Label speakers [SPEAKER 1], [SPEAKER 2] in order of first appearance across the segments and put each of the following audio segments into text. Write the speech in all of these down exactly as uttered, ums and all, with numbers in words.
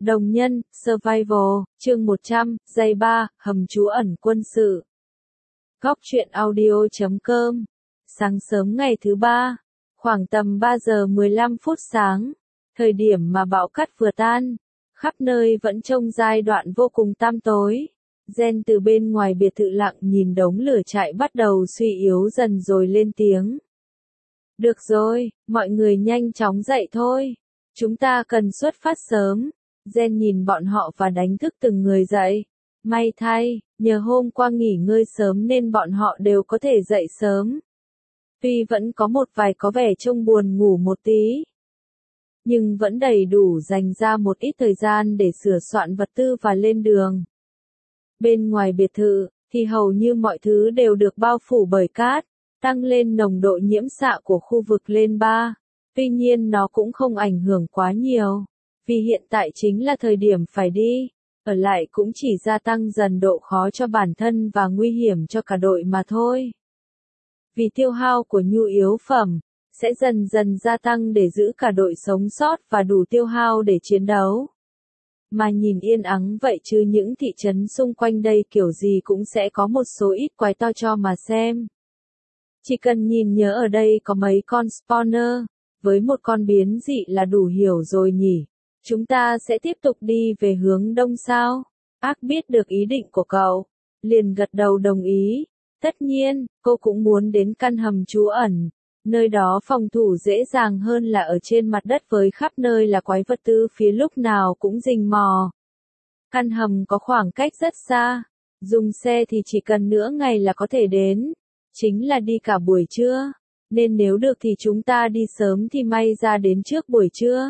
[SPEAKER 1] Đồng nhân, Survival, chương một trăm, giây ba, hầm trú ẩn quân sự. Góc truyện audio chấm com. Sáng sớm ngày thứ ba, khoảng tầm ba giờ mười lăm phút sáng, thời điểm mà bão cát vừa tan, khắp nơi vẫn trông giai đoạn vô cùng tăm tối. Jen từ bên ngoài biệt thự lặng nhìn đống lửa trại bắt đầu suy yếu dần rồi lên tiếng. Được rồi, mọi người nhanh chóng dậy thôi. Chúng ta cần xuất phát sớm. Jen nhìn bọn họ và đánh thức từng người dậy. May thay, nhờ hôm qua nghỉ ngơi sớm nên bọn họ đều có thể dậy sớm. Tuy vẫn có một vài có vẻ trông buồn ngủ một tí, nhưng vẫn đầy đủ dành ra một ít thời gian để sửa soạn vật tư và lên đường. Bên ngoài biệt thự, thì hầu như mọi thứ đều được bao phủ bởi cát, tăng lên nồng độ nhiễm xạ của khu vực lên ba. Tuy nhiên nó cũng không ảnh hưởng quá nhiều, vì hiện tại chính là thời điểm phải đi. Ở lại cũng chỉ gia tăng dần độ khó cho bản thân và nguy hiểm cho cả đội mà thôi. Vì tiêu hao của nhu yếu phẩm sẽ dần dần gia tăng để giữ cả đội sống sót và đủ tiêu hao để chiến đấu. Mà nhìn yên ắng vậy chứ những thị trấn xung quanh đây kiểu gì cũng sẽ có một số ít quái to cho mà xem. Chỉ cần nhìn nhớ ở đây có mấy con spawner, với một con biến dị là đủ hiểu rồi nhỉ. Chúng ta sẽ tiếp tục đi về hướng đông sao? Ác biết được ý định của cậu, liền gật đầu đồng ý. Tất nhiên, cô cũng muốn đến căn hầm trú ẩn. Nơi đó phòng thủ dễ dàng hơn là ở trên mặt đất với khắp nơi là quái vật tư phía lúc nào cũng rình mò. Căn hầm có khoảng cách rất xa. Dùng xe thì chỉ cần nửa ngày là có thể đến. Chính là đi cả buổi trưa. Nên nếu được thì chúng ta đi sớm thì may ra đến trước buổi trưa.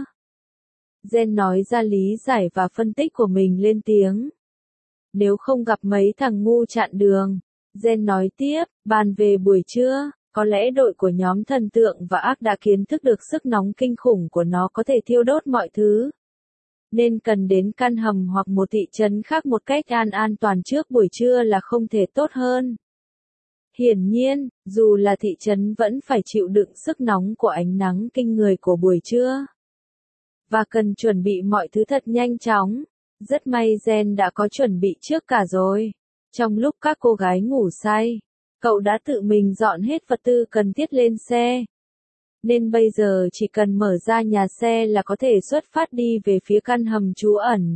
[SPEAKER 1] Jen nói ra lý giải và phân tích của mình lên tiếng. Nếu không gặp mấy thằng ngu chặn đường, Jen nói tiếp, bàn về buổi trưa, có lẽ đội của nhóm thần tượng và ác đã kiến thức được sức nóng kinh khủng của nó có thể thiêu đốt mọi thứ. Nên cần đến căn hầm hoặc một thị trấn khác một cách an an toàn trước buổi trưa là không thể tốt hơn. Hiển nhiên, dù là thị trấn vẫn phải chịu đựng sức nóng của ánh nắng kinh người của buổi trưa. Và cần chuẩn bị mọi thứ thật nhanh chóng. Rất may Jen đã có chuẩn bị trước cả rồi. Trong lúc các cô gái ngủ say, cậu đã tự mình dọn hết vật tư cần thiết lên xe. Nên bây giờ chỉ cần mở ra nhà xe là có thể xuất phát đi về phía căn hầm trú ẩn.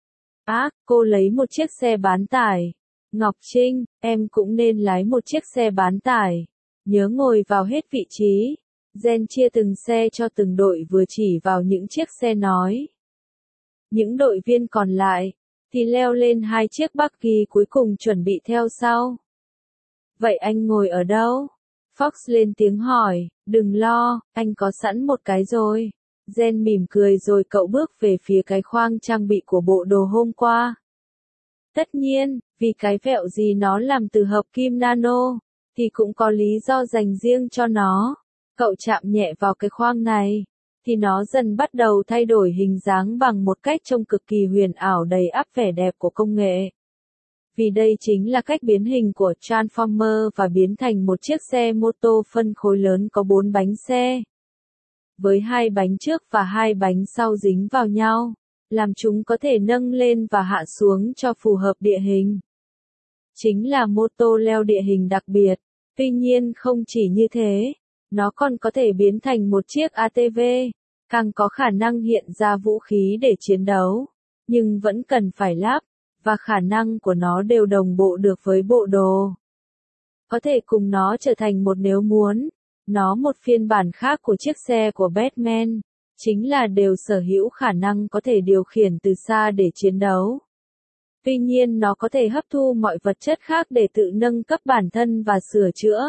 [SPEAKER 1] Á, cô lấy một chiếc xe bán tải. Ngọc Trinh, em cũng nên lái một chiếc xe bán tải. Nhớ ngồi vào hết vị trí. Jen chia từng xe cho từng đội vừa chỉ vào những chiếc xe nói. Những đội viên còn lại, thì leo lên hai chiếc buggy cuối cùng chuẩn bị theo sau. Vậy anh ngồi ở đâu? Fox lên tiếng hỏi, đừng lo, anh có sẵn một cái rồi. Jen mỉm cười rồi cậu bước về phía cái khoang trang bị của bộ đồ hôm qua. Tất nhiên, vì cái vẹo gì nó làm từ hợp kim nano, thì cũng có lý do dành riêng cho nó. Cậu chạm nhẹ vào cái khoang này, thì nó dần bắt đầu thay đổi hình dáng bằng một cách trông cực kỳ huyền ảo đầy ắp vẻ đẹp của công nghệ. Vì đây chính là cách biến hình của Transformer và biến thành một chiếc xe mô tô phân khối lớn có bốn bánh xe. Với hai bánh trước và hai bánh sau dính vào nhau, làm chúng có thể nâng lên và hạ xuống cho phù hợp địa hình. Chính là mô tô leo địa hình đặc biệt. Tuy nhiên không chỉ như thế, nó còn có thể biến thành một chiếc a tê vê, càng có khả năng hiện ra vũ khí để chiến đấu, nhưng vẫn cần phải lắp, và khả năng của nó đều đồng bộ được với bộ đồ. Có thể cùng nó trở thành một nếu muốn, nó một phiên bản khác của chiếc xe của Batman, chính là đều sở hữu khả năng có thể điều khiển từ xa để chiến đấu. Tuy nhiên nó có thể hấp thu mọi vật chất khác để tự nâng cấp bản thân và sửa chữa.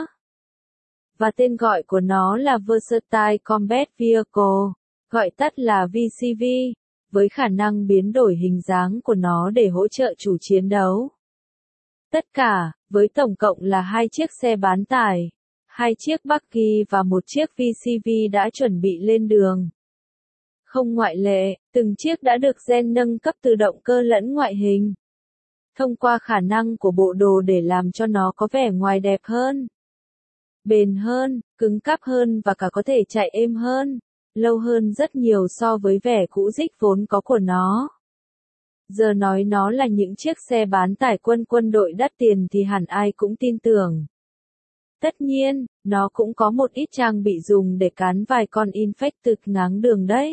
[SPEAKER 1] Và tên gọi của nó là Versatile Combat Vehicle, gọi tắt là vê xê vê, với khả năng biến đổi hình dáng của nó để hỗ trợ chủ chiến đấu. Tất cả, với tổng cộng là hai chiếc xe bán tải, hai chiếc buggy và một chiếc vê xê vê đã chuẩn bị lên đường. Không ngoại lệ, từng chiếc đã được Jen nâng cấp từ động cơ lẫn ngoại hình. Thông qua khả năng của bộ đồ để làm cho nó có vẻ ngoài đẹp hơn, bền hơn, cứng cáp hơn và cả có thể chạy êm hơn, lâu hơn rất nhiều so với vẻ cũ rích vốn có của nó. Giờ nói nó là những chiếc xe bán tải quân quân đội đắt tiền thì hẳn ai cũng tin tưởng. Tất nhiên, nó cũng có một ít trang bị dùng để cán vài con infected ngáng đường đấy.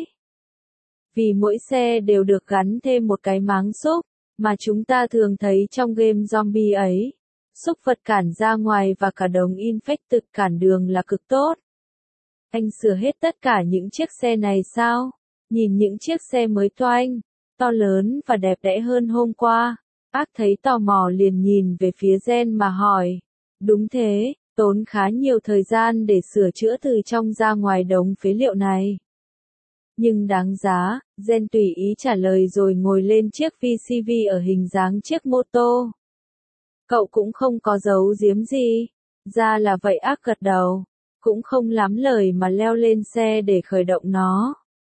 [SPEAKER 1] Vì mỗi xe đều được gắn thêm một cái máng xúc, mà chúng ta thường thấy trong game zombie ấy. Xúc vật cản ra ngoài và cả đống infected cản đường là cực tốt. Anh sửa hết tất cả những chiếc xe này sao? Nhìn những chiếc xe mới toanh, to lớn và đẹp đẽ hơn hôm qua. Ác thấy tò mò liền nhìn về phía Gen mà hỏi. Đúng thế, tốn khá nhiều thời gian để sửa chữa từ trong ra ngoài đống phế liệu này. Nhưng đáng giá, Gen tùy ý trả lời rồi ngồi lên chiếc vê xê vê ở hình dáng chiếc mô tô. Cậu cũng không có giấu giếm gì. Ra là vậy, Ác gật đầu. Cũng không lắm lời mà leo lên xe để khởi động nó.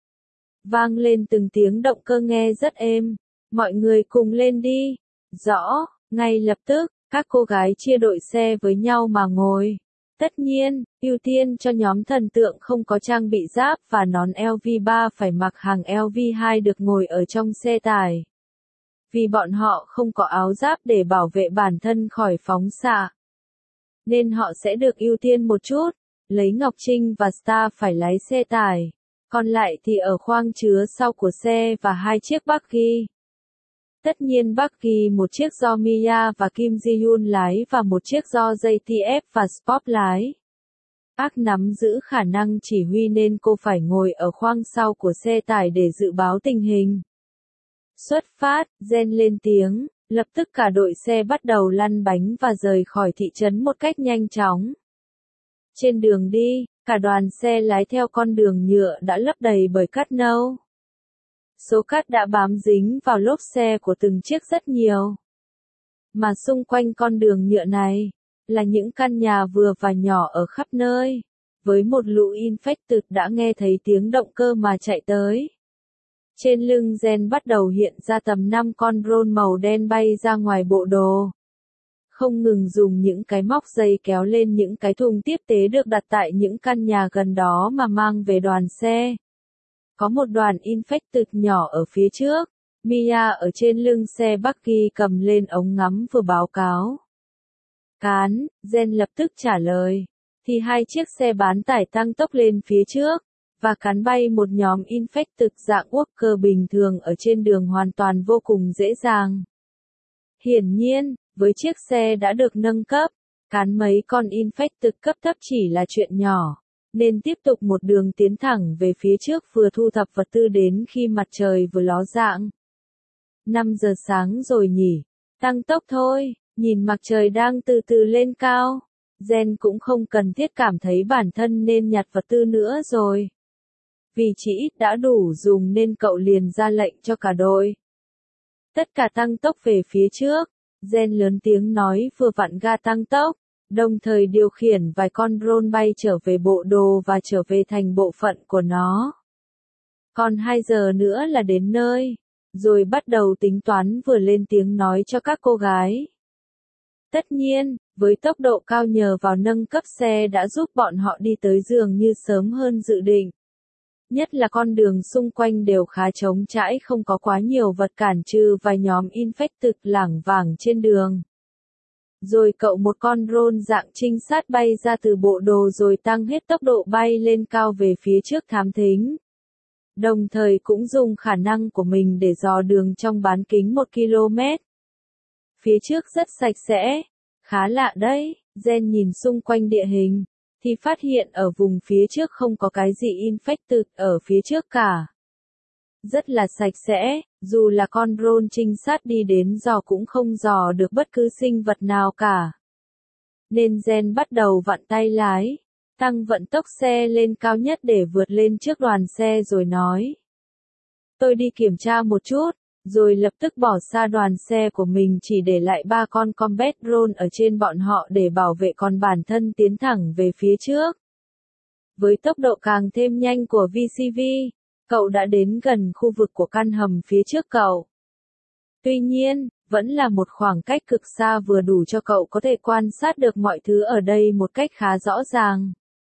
[SPEAKER 1] Vang lên từng tiếng động cơ nghe rất êm. Mọi người cùng lên đi. Rõ, ngay lập tức, các cô gái chia đội xe với nhau mà ngồi. Tất nhiên, ưu tiên cho nhóm thần tượng không có trang bị giáp và nón L V ba phải mặc hàng L V hai được ngồi ở trong xe tải. Vì bọn họ không có áo giáp để bảo vệ bản thân khỏi phóng xạ. Nên họ sẽ được ưu tiên một chút. Lấy Ngọc Trinh và Star phải lái xe tải. Còn lại thì ở khoang chứa sau của xe và hai chiếc buggy. Tất nhiên buggy một chiếc do Mia và Kim Ji-yoon lái và một chiếc do J T F và Spot lái. Ác nắm giữ khả năng chỉ huy nên cô phải ngồi ở khoang sau của xe tải để dự báo tình hình. Xuất phát, Gen lên tiếng, lập tức cả đội xe bắt đầu lăn bánh và rời khỏi thị trấn một cách nhanh chóng. Trên đường đi, cả đoàn xe lái theo con đường nhựa đã lấp đầy bởi cát nâu. Số cát đã bám dính vào lốp xe của từng chiếc rất nhiều. Mà xung quanh con đường nhựa này, là những căn nhà vừa và nhỏ ở khắp nơi. Với một lũ infected đã nghe thấy tiếng động cơ mà chạy tới. Trên lưng Gen bắt đầu hiện ra tầm năm con drone màu đen bay ra ngoài bộ đồ. Không ngừng dùng những cái móc dây kéo lên những cái thùng tiếp tế được đặt tại những căn nhà gần đó mà mang về đoàn xe. Có một đoàn infected nhỏ ở phía trước, Mia ở trên lưng xe buggy cầm lên ống ngắm vừa báo cáo. Cán, Gen lập tức trả lời, thì hai chiếc xe bán tải tăng tốc lên phía trước, và cán bay một nhóm infected dạng worker bình thường ở trên đường hoàn toàn vô cùng dễ dàng. Hiển nhiên, với chiếc xe đã được nâng cấp, cán mấy con infected cấp thấp chỉ là chuyện nhỏ, nên tiếp tục một đường tiến thẳng về phía trước vừa thu thập vật tư đến khi mặt trời vừa ló dạng. năm giờ sáng rồi nhỉ, tăng tốc thôi, nhìn mặt trời đang từ từ lên cao. Gen cũng không cần thiết cảm thấy bản thân nên nhặt vật tư nữa rồi. Vì chỉ ít đã đủ dùng nên cậu liền ra lệnh cho cả đội. Tất cả tăng tốc về phía trước. Gen lớn tiếng nói vừa vặn ga tăng tốc, đồng thời điều khiển vài con drone bay trở về bộ đồ và trở về thành bộ phận của nó. Còn hai giờ nữa là đến nơi, rồi bắt đầu tính toán vừa lên tiếng nói cho các cô gái. Tất nhiên, với tốc độ cao nhờ vào nâng cấp xe đã giúp bọn họ đi tới dường như sớm hơn dự định. Nhất là con đường xung quanh đều khá trống trải không có quá nhiều vật cản trừ vài nhóm infected lảng vảng trên đường. Rồi cậu một con drone dạng trinh sát bay ra từ bộ đồ rồi tăng hết tốc độ bay lên cao về phía trước thám thính. Đồng thời cũng dùng khả năng của mình để dò đường trong bán kính một ki lô mét. Phía trước rất sạch sẽ. Khá lạ đấy, Gen nhìn xung quanh địa hình, thì phát hiện ở vùng phía trước không có cái gì infected ở phía trước cả. Rất là sạch sẽ, dù là con drone trinh sát đi đến dò cũng không dò được bất cứ sinh vật nào cả. Nên Gen bắt đầu vặn tay lái, tăng vận tốc xe lên cao nhất để vượt lên trước đoàn xe rồi nói. Tôi đi kiểm tra một chút. Rồi lập tức bỏ xa đoàn xe của mình chỉ để lại ba con combat drone ở trên bọn họ để bảo vệ còn bản thân tiến thẳng về phía trước. Với tốc độ càng thêm nhanh của vê xê vê, cậu đã đến gần khu vực của căn hầm phía trước cậu. Tuy nhiên, vẫn là một khoảng cách cực xa vừa đủ cho cậu có thể quan sát được mọi thứ ở đây một cách khá rõ ràng.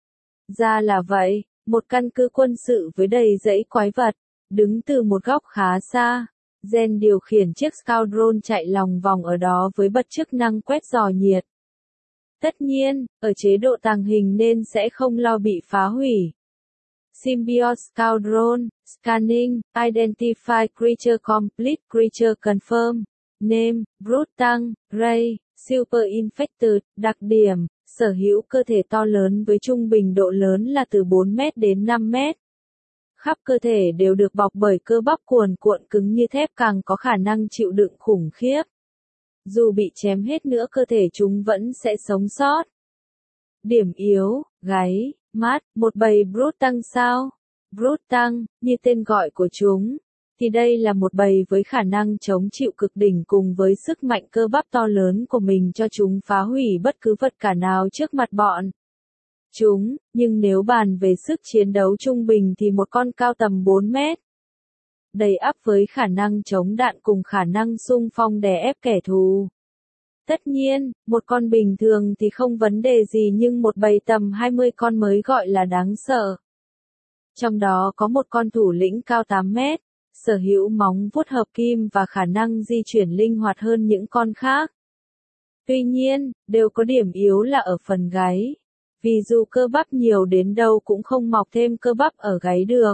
[SPEAKER 1] Ra là vậy, một căn cứ quân sự với đầy dãy quái vật, đứng từ một góc khá xa. Jen điều khiển chiếc Scout Drone chạy lòng vòng ở đó với bật chức năng quét dò nhiệt. Tất nhiên, ở chế độ tàng hình nên sẽ không lo bị phá hủy. Symbiote Scout Drone, Scanning, Identify Creature Complete Creature Confirm, Name, Brute Tăng, Ray, Super Infected, đặc điểm, sở hữu cơ thể to lớn với trung bình độ lớn là từ bốn mét đến năm mét. Khắp cơ thể đều được bọc bởi cơ bắp cuồn cuộn cứng như thép càng có khả năng chịu đựng khủng khiếp. Dù bị chém hết nữa cơ thể chúng vẫn sẽ sống sót. Điểm yếu, gáy, mắt, một bầy Brute Tăng sao? Brute Tăng, như tên gọi của chúng, thì đây là một bầy với khả năng chống chịu cực đỉnh cùng với sức mạnh cơ bắp to lớn của mình cho chúng phá hủy bất cứ vật cản nào trước mặt bọn chúng, nhưng nếu bàn về sức chiến đấu trung bình thì một con cao tầm bốn mét. Đầy ắp với khả năng chống đạn cùng khả năng xung phong đè ép kẻ thù. Tất nhiên, một con bình thường thì không vấn đề gì nhưng một bầy tầm hai mươi con mới gọi là đáng sợ. Trong đó có một con thủ lĩnh cao tám mét, sở hữu móng vuốt hợp kim và khả năng di chuyển linh hoạt hơn những con khác. Tuy nhiên, đều có điểm yếu là ở phần gáy. Vì dù cơ bắp nhiều đến đâu cũng không mọc thêm cơ bắp ở gáy được.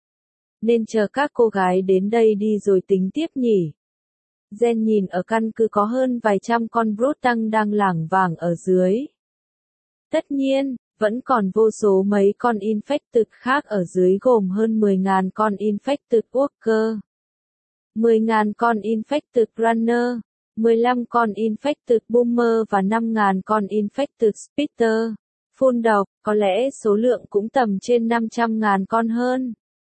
[SPEAKER 1] Nên chờ các cô gái đến đây đi rồi tính tiếp nhỉ. Jen nhìn ở căn cứ có hơn vài trăm con Brute Tăng đang lảng vảng ở dưới. Tất nhiên, vẫn còn vô số mấy con Infected khác ở dưới gồm hơn mười nghìn con Infected Walker, mười nghìn con Infected Runner, mười lăm con Infected Boomer và năm nghìn con Infected Spitter. Phun độc, có lẽ số lượng cũng tầm trên năm trăm nghìn con hơn.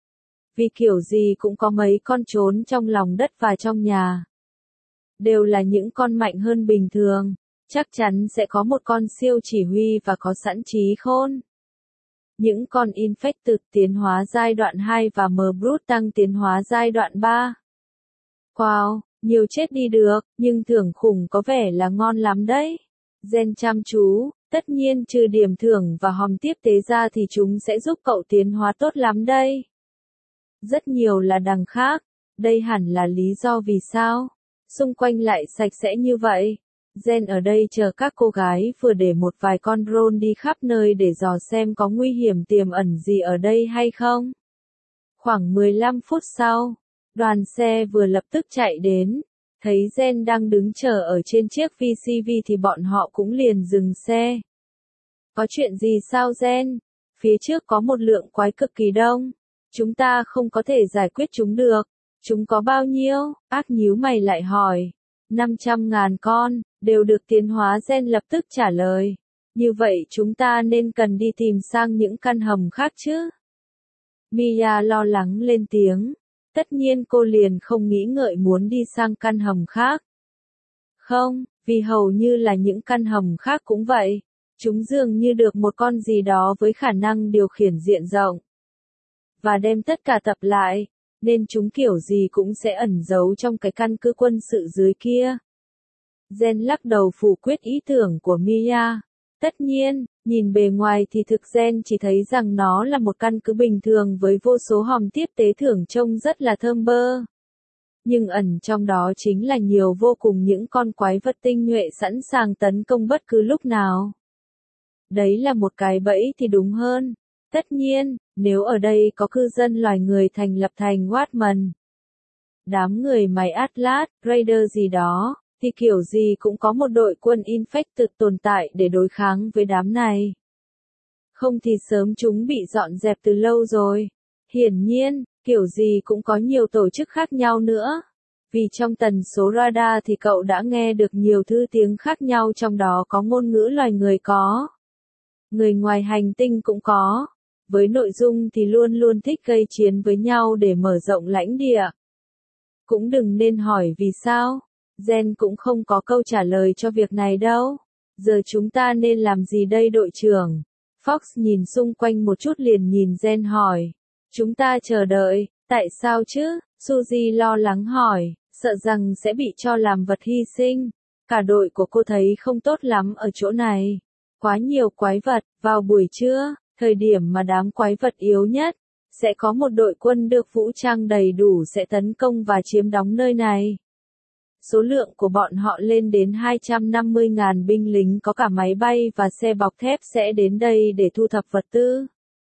[SPEAKER 1] Vì kiểu gì cũng có mấy con trốn trong lòng đất và trong nhà. Đều là những con mạnh hơn bình thường. Chắc chắn sẽ có một con siêu chỉ huy và có sẵn trí khôn. Những con Infected tiến hóa giai đoạn hai và M Brute Tăng tiến hóa giai đoạn ba. Wow, nhiều chết đi được, nhưng thưởng khủng có vẻ là ngon lắm đấy. Jen chăm chú, tất nhiên trừ điểm thưởng và hòm tiếp tế ra thì chúng sẽ giúp cậu tiến hóa tốt lắm đây. Rất nhiều là đằng khác, đây hẳn là lý do vì sao xung quanh lại sạch sẽ như vậy. Jen ở đây chờ các cô gái vừa để một vài con drone đi khắp nơi để dò xem có nguy hiểm tiềm ẩn gì ở đây hay không. Khoảng mười lăm phút sau, đoàn xe vừa lập tức chạy đến. Thấy Jen đang đứng chờ ở trên chiếc vê xê vê thì bọn họ cũng liền dừng xe. Có chuyện gì sao Jen? Phía trước có một lượng quái cực kỳ đông. Chúng ta không có thể giải quyết chúng được. Chúng có bao nhiêu? Ác nhíu mày lại hỏi. năm trăm ngàn con, đều được tiến hóa. Jen lập tức trả lời. Như vậy chúng ta nên cần đi tìm sang những căn hầm khác chứ? Mia lo lắng lên tiếng. Tất nhiên cô liền không nghĩ ngợi muốn đi sang căn hầm khác. Không, vì hầu như là những căn hầm khác cũng vậy. Chúng dường như được một con gì đó với khả năng điều khiển diện rộng. Và đem tất cả tập lại, nên chúng kiểu gì cũng sẽ ẩn giấu trong cái căn cứ quân sự dưới kia. Jen lắc đầu phủ quyết ý tưởng của Mia. Tất nhiên, nhìn bề ngoài thì thực Jen chỉ thấy rằng nó là một căn cứ bình thường với vô số hòm tiếp tế thưởng trông rất là thơm bơ. Nhưng ẩn trong đó chính là nhiều vô cùng những con quái vật tinh nhuệ sẵn sàng tấn công bất cứ lúc nào. Đấy là một cái bẫy thì đúng hơn. Tất nhiên, nếu ở đây có cư dân loài người thành lập thành Watman, đám người máy Atlas, Raider gì đó, thì kiểu gì cũng có một đội quân Infected tồn tại để đối kháng với đám này. Không thì sớm chúng bị dọn dẹp từ lâu rồi. Hiển nhiên, kiểu gì cũng có nhiều tổ chức khác nhau nữa. Vì trong tần số radar thì cậu đã nghe được nhiều thứ tiếng khác nhau, trong đó có ngôn ngữ loài người có. Người ngoài hành tinh cũng có. Với nội dung thì luôn luôn thích gây chiến với nhau để mở rộng lãnh địa. Cũng đừng nên hỏi vì sao. Jen cũng không có câu trả lời cho việc này đâu. Giờ chúng ta nên làm gì đây đội trưởng? Fox nhìn xung quanh một chút liền nhìn Jen hỏi. Chúng ta chờ đợi, tại sao chứ? Suzy lo lắng hỏi, sợ rằng sẽ bị cho làm vật hy sinh. Cả đội của cô thấy không tốt lắm ở chỗ này. Quá nhiều quái vật, vào buổi trưa, thời điểm mà đám quái vật yếu nhất, sẽ có một đội quân được vũ trang đầy đủ sẽ tấn công và chiếm đóng nơi này. Số lượng của bọn họ lên đến hai trăm năm mươi nghìn binh lính có cả máy bay và xe bọc thép sẽ đến đây để thu thập vật tư.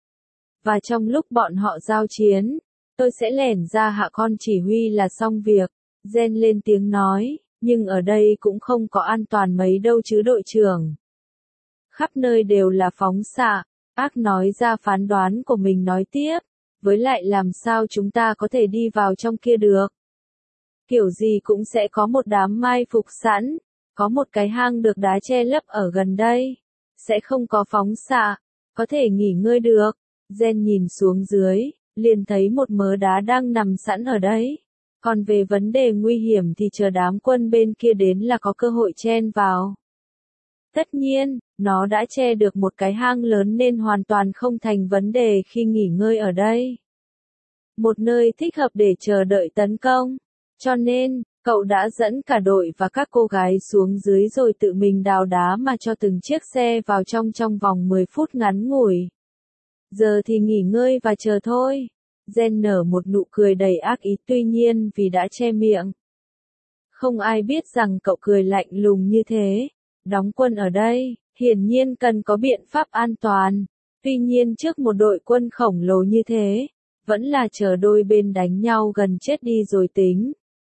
[SPEAKER 1] Và trong lúc bọn họ giao chiến, tôi sẽ lẻn ra hạ con chỉ huy là xong việc. Jen lên tiếng nói, nhưng ở đây cũng không có an toàn mấy đâu chứ đội trưởng. Khắp nơi đều là phóng xạ, Ác nói ra phán đoán của mình nói tiếp, với lại làm sao chúng ta có thể đi vào trong kia được. Kiểu gì cũng sẽ có một đám mai phục sẵn, có một cái hang được đá che lấp ở gần đây, sẽ không có phóng xạ, có thể nghỉ ngơi được. Jen nhìn xuống dưới, liền thấy một mớ đá đang nằm sẵn ở đấy. Còn về vấn đề nguy hiểm thì chờ đám quân bên kia đến là có cơ hội chen vào. Tất nhiên, nó đã che được một cái hang lớn nên hoàn toàn không thành vấn đề khi nghỉ ngơi ở đây. Một nơi thích hợp để chờ đợi tấn công. Cho nên, cậu đã dẫn cả đội và các cô gái xuống dưới rồi tự mình đào đá mà cho từng chiếc xe vào trong trong vòng mười phút ngắn ngủi. Giờ thì nghỉ ngơi và chờ thôi. Jen nở một nụ cười đầy ác ý tuy nhiên vì đã che miệng. Không ai biết rằng cậu cười lạnh lùng như thế. Đóng quân ở đây, hiển nhiên cần có biện pháp an toàn. Tuy nhiên trước một đội quân khổng lồ như thế, vẫn là chờ đôi bên đánh nhau gần chết đi rồi tính.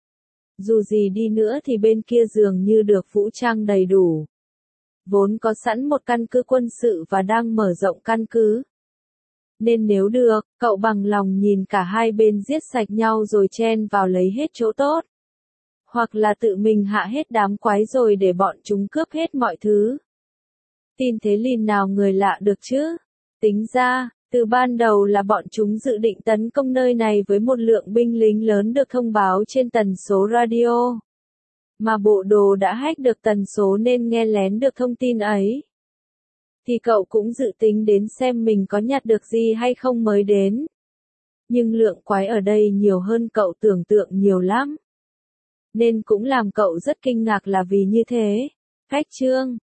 [SPEAKER 1] Dù gì đi nữa thì bên kia dường như được vũ trang đầy đủ. Vốn có sẵn một căn cứ quân sự và đang mở rộng căn cứ. Nên nếu được, cậu bằng lòng nhìn cả hai bên giết sạch nhau rồi chen vào lấy hết chỗ tốt. Hoặc là tự mình hạ hết đám quái rồi để bọn chúng cướp hết mọi thứ. Tin thế lìn nào người lạ được chứ? Tính ra, từ ban đầu là bọn chúng dự định tấn công nơi này với một lượng binh lính lớn được thông báo trên tần số radio. Mà bộ đồ đã hack được tần số nên nghe lén được thông tin ấy. Thì cậu cũng dự tính đến xem mình có nhặt được gì hay không mới đến. Nhưng lượng quái ở đây nhiều hơn cậu tưởng tượng nhiều lắm. Nên cũng làm cậu rất kinh ngạc là vì như thế. Cách chương